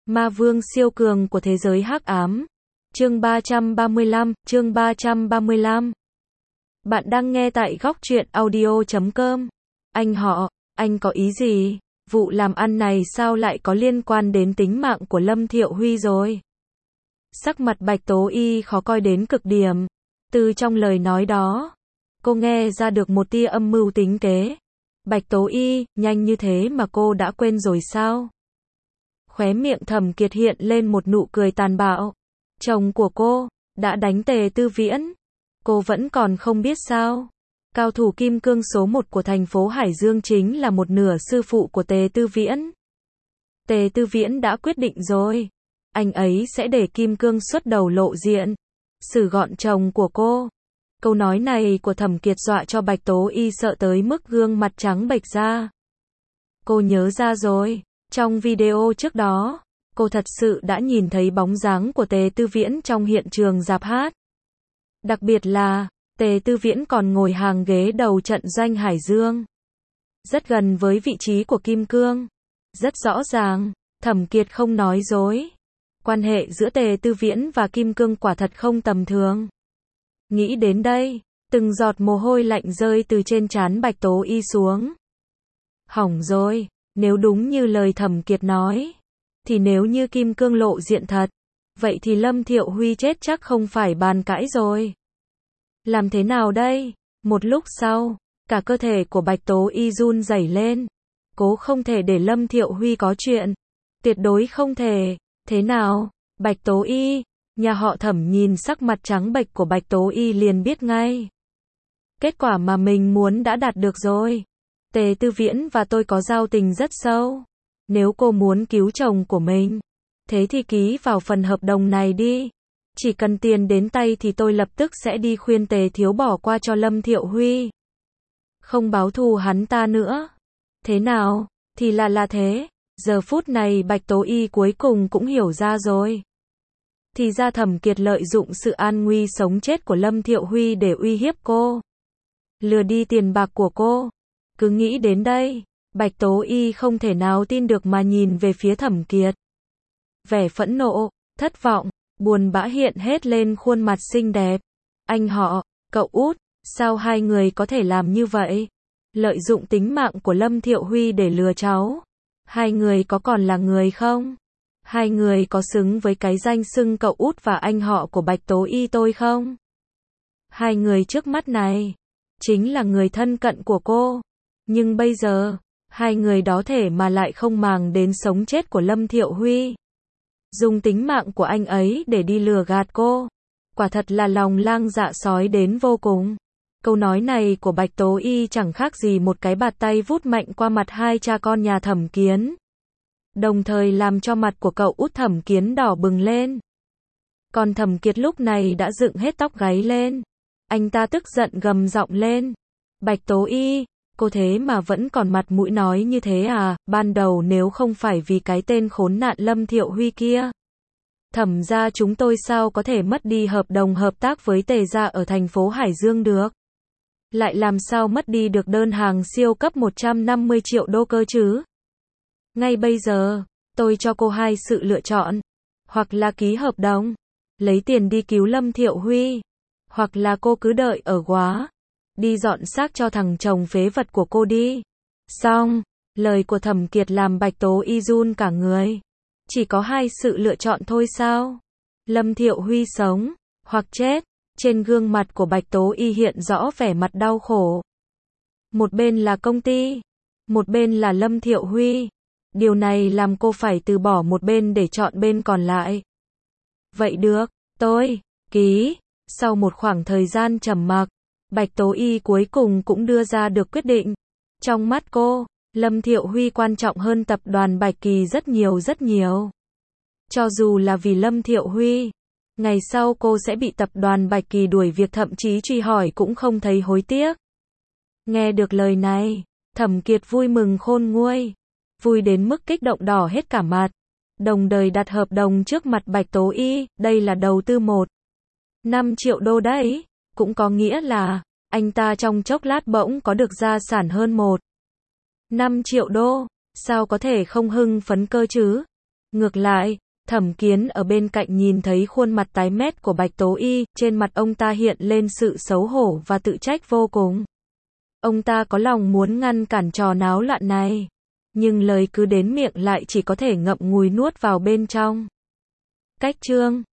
Ma vương siêu cường của thế giới hắc ám. Chương 335. Bạn đang nghe tại góc truyện audio.com. Anh có ý gì? Vụ làm ăn này sao lại có liên quan đến tính mạng của Lâm Thiệu Huy rồi? Sắc mặt Bạch Tố Y khó coi đến cực điểm. Từ trong lời nói đó, cô nghe ra được một tia âm mưu tính kế. Bạch Tố Y, nhanh như thế mà cô đã quên rồi sao? Khóe miệng Thẩm Kiệt hiện lên một nụ cười tàn bạo. Chồng của cô đã đánh Tề Tư Viễn. Cô vẫn còn không biết sao? Cao thủ kim cương số 1 của thành phố Hải Dương chính là một nửa sư phụ của Tề Tư Viễn. Tề Tư Viễn đã quyết định rồi. Anh ấy sẽ để kim cương xuất đầu lộ diện, xử gọn chồng của cô. Câu nói này của Thẩm Kiệt dọa cho Bạch Tố Y sợ tới mức gương mặt trắng bệch ra. Cô nhớ ra rồi, trong video trước đó, cô thật sự đã nhìn thấy bóng dáng của Tề Tư Viễn trong hiện trường rạp hát. Đặc biệt là, Tề Tư Viễn còn ngồi hàng ghế đầu trận doanh Hải Dương, rất gần với vị trí của kim cương. Rất rõ ràng, Thẩm Kiệt không nói dối. Quan hệ giữa Tề Tư Viễn và kim cương quả thật không tầm thường. Nghĩ đến đây, từng giọt mồ hôi lạnh rơi từ trên trán Bạch Tố Y xuống. Hỏng rồi, nếu đúng như lời Thẩm Kiệt nói, thì nếu như kim cương lộ diện thật, vậy thì Lâm Thiệu Huy chết chắc không phải bàn cãi rồi. Làm thế nào đây? Một lúc sau, cả cơ thể của Bạch Tố Y run rẩy lên. Cố không thể để Lâm Thiệu Huy có chuyện. Tuyệt đối không thể. Thế nào? Bạch Tố Y, nhà họ Thẩm nhìn sắc mặt trắng bệch của Bạch Tố Y liền biết ngay. Kết quả mà mình muốn đã đạt được rồi. Tề Tư Viễn và tôi có giao tình rất sâu. Nếu cô muốn cứu chồng của mình, thế thì ký vào phần hợp đồng này đi. Chỉ cần tiền đến tay thì tôi lập tức sẽ đi khuyên Tề thiếu bỏ qua cho Lâm Thiệu Huy. Không báo thù hắn ta nữa. Thế nào? Thì là thế. Giờ phút này Bạch Tố Y cuối cùng cũng hiểu ra rồi. Thì ra Thẩm Kiệt lợi dụng sự an nguy sống chết của Lâm Thiệu Huy để uy hiếp cô, lừa đi tiền bạc của cô. Cứ nghĩ đến đây, Bạch Tố Y không thể nào tin được mà nhìn về phía Thẩm Kiệt. Vẻ phẫn nộ, thất vọng, buồn bã hiện hết lên khuôn mặt xinh đẹp. Cậu út, sao hai người có thể làm như vậy? Lợi dụng tính mạng của Lâm Thiệu Huy để lừa cháu. Hai người có còn là người không? Hai người có xứng với cái danh xưng cậu út và anh họ của Bạch Tố Y tôi không? Hai người trước mắt này chính là người thân cận của cô. Nhưng bây giờ, hai người đó thể mà lại không màng đến sống chết của Lâm Thiệu Huy. Dùng tính mạng của anh ấy để đi lừa gạt cô. Quả thật là lòng lang dạ sói đến vô cùng. Câu nói này của Bạch Tố Y chẳng khác gì một cái bạt tay vút mạnh qua mặt hai cha con nhà Thẩm Kiến. Đồng thời làm cho mặt của cậu út Thẩm Kiến đỏ bừng lên. Còn Thẩm Kiệt lúc này đã dựng hết tóc gáy lên. Anh ta tức giận gầm giọng lên. Bạch Tố Y, cô thế mà vẫn còn mặt mũi nói như thế à? Ban đầu nếu không phải vì cái tên khốn nạn Lâm Thiệu Huy kia, Thẩm gia chúng tôi sao có thể mất đi hợp đồng hợp tác với Tề gia ở thành phố Hải Dương được? Lại làm sao mất đi được đơn hàng siêu cấp 150 triệu đô cơ chứ? Ngay bây giờ, tôi cho cô hai sự lựa chọn. Hoặc là ký hợp đồng, lấy tiền đi cứu Lâm Thiệu Huy. Hoặc là cô cứ đợi ở góa, đi dọn xác cho thằng chồng phế vật của cô đi. Xong, lời của Thẩm Kiệt làm Bạch Tố Y run cả người. Chỉ có hai sự lựa chọn thôi sao? Lâm Thiệu Huy sống, hoặc chết. Trên gương mặt của Bạch Tố Y hiện rõ vẻ mặt đau khổ. Một bên là công ty, một bên là Lâm Thiệu Huy. Điều này làm cô phải từ bỏ một bên để chọn bên còn lại. Vậy được, tôi ký. Sau một khoảng thời gian trầm mặc, Bạch Tố Y cuối cùng cũng đưa ra được quyết định. Trong mắt cô, Lâm Thiệu Huy quan trọng hơn tập đoàn Bạch Kỳ rất nhiều. Cho dù là vì Lâm Thiệu Huy, ngày sau cô sẽ bị tập đoàn Bạch Kỳ đuổi việc, thậm chí truy hỏi cũng không thấy hối tiếc. Nghe được lời này, Thẩm Kiệt vui mừng khôn nguôi, vui đến mức kích động đỏ hết cả mặt. Đồng thời đặt hợp đồng trước mặt Bạch Tố Y, đây là đầu tư 1,5 triệu đô đấy, cũng có nghĩa là anh ta trong chốc lát bỗng có được gia sản hơn 1,5 triệu đô, sao có thể không hưng phấn cơ chứ? Ngược lại, Thẩm Kiến ở bên cạnh nhìn thấy khuôn mặt tái mét của Bạch Tố Y, trên mặt ông ta hiện lên sự xấu hổ và tự trách vô cùng. Ông ta có lòng muốn ngăn cản trò náo loạn này, nhưng lời cứ đến miệng lại chỉ có thể ngậm ngùi nuốt vào bên trong. Cách chương